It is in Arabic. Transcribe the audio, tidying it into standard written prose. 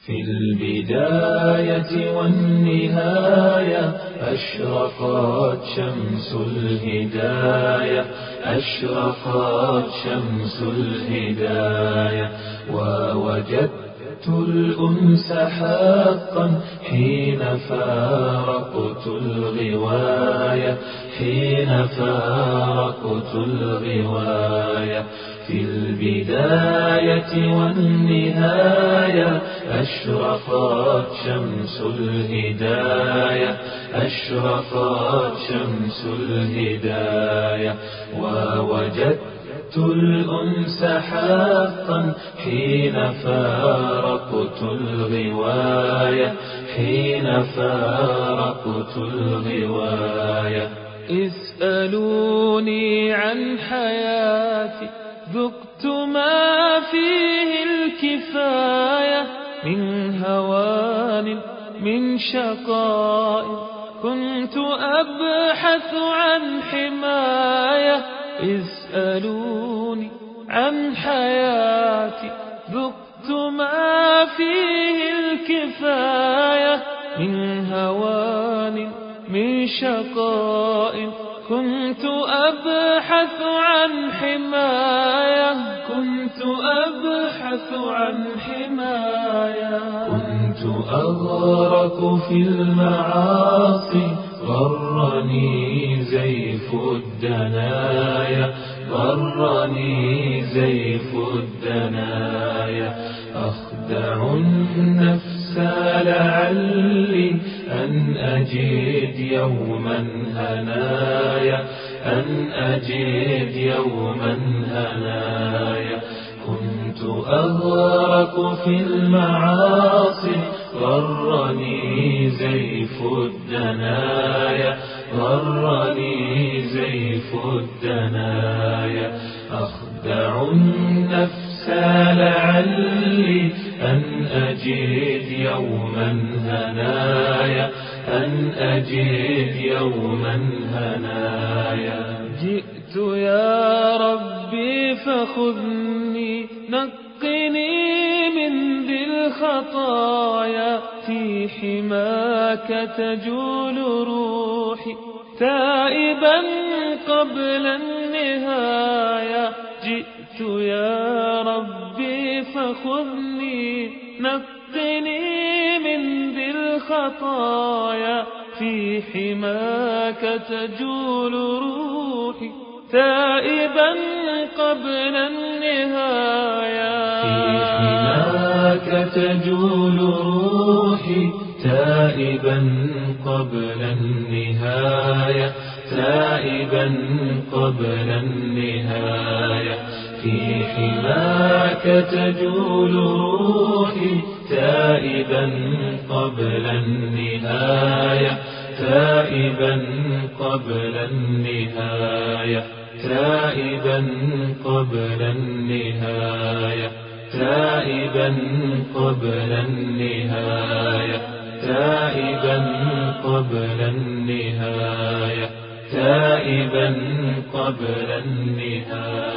في البداية والنهاية أشرقت شمس الهداية، أشرقت شمس الهداية. ووجدت الأنس حقا حين فارقت الغواية، حين فارقت الغواية. في البداية والنهاية أشرقت شمس الهداية، أشرقت شمس الهداية. ووجدت الأنس حقا حين فارقت الغواية، حين فارقت الغواية. اسألوني عن حياتي ذقت ما فيه الكفاية، من هوان من شقاء كنت أبحث عن حماية. اسألوني عن حياتي ذقت ما فيه الكفاية، من هوان من شقاء كنت أبحث عن حماية، كنت أبحث عن حماية. كنت أغرق في المعاصي غرني زيف الدنايا، غرني زيف الدنايا. أخدع النفس لعلي أن أجد يوما هنايا، أن أجد يوما هنايا. كنت أغرق في المعاصي غرني زيف الدنايا، غرني زيف الدنايا. أخدع النفس لعلي أن أجد يوما هنايا، أن أجد يوما هنايا. جئت يا ربي فخذني، نقني من ذي الخطايا، في حماك تجول روحي تائبا قبل النهاية. جئت يا ربي فخذني، نقني من ذي الخطايا، في حماك تجول روحي تائبا قبل النهاية. في حماك تجول روحي تائبا قبل النهاية، تائبا قبل النهاية. في حماك تجول روحي تائبا قبل النهاية، تائبا قبل النهاية، تائبا قبل النهاية، تائبا قبل النهاية، تائبا قبل النهاية، تائبا قبل النهاية.